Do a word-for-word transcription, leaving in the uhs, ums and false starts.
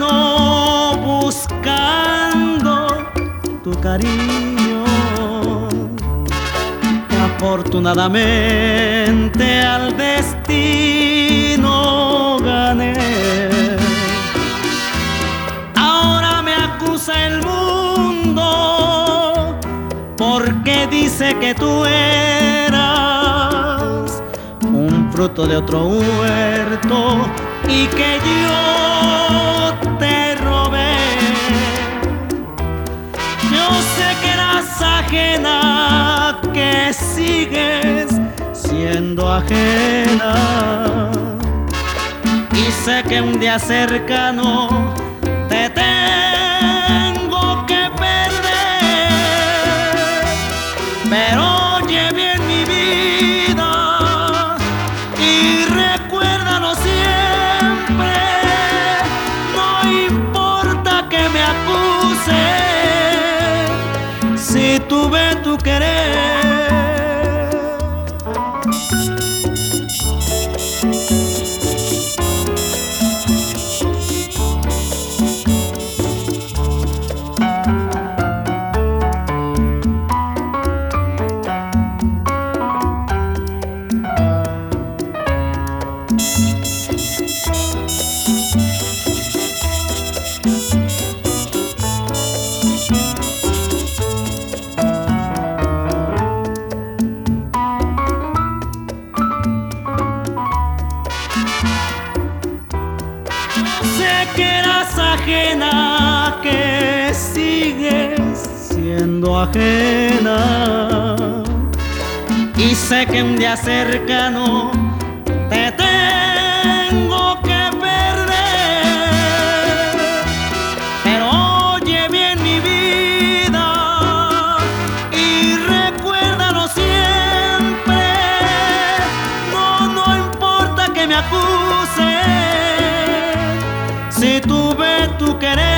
vano buscando tu cariño. Afortunadamente al destino gané. Ahora me acusa el mundo porque dice que tú eras un fruto de otro huerto y que yo te robé. Yo sé que eras ajena, que sigues siendo ajena, y sé que un día cercano te tengo que perder. Pero oye bien mi vida y recuérdalo siempre. No importa que me acusen si tuve tu querer. Sé que eras ajena, que sigues siendo ajena, y sé que un día cercano te tengo que perder. Pero oye bien mi vida y recuérdalo siempre. No, no importa que me acusen si tuve tu querer.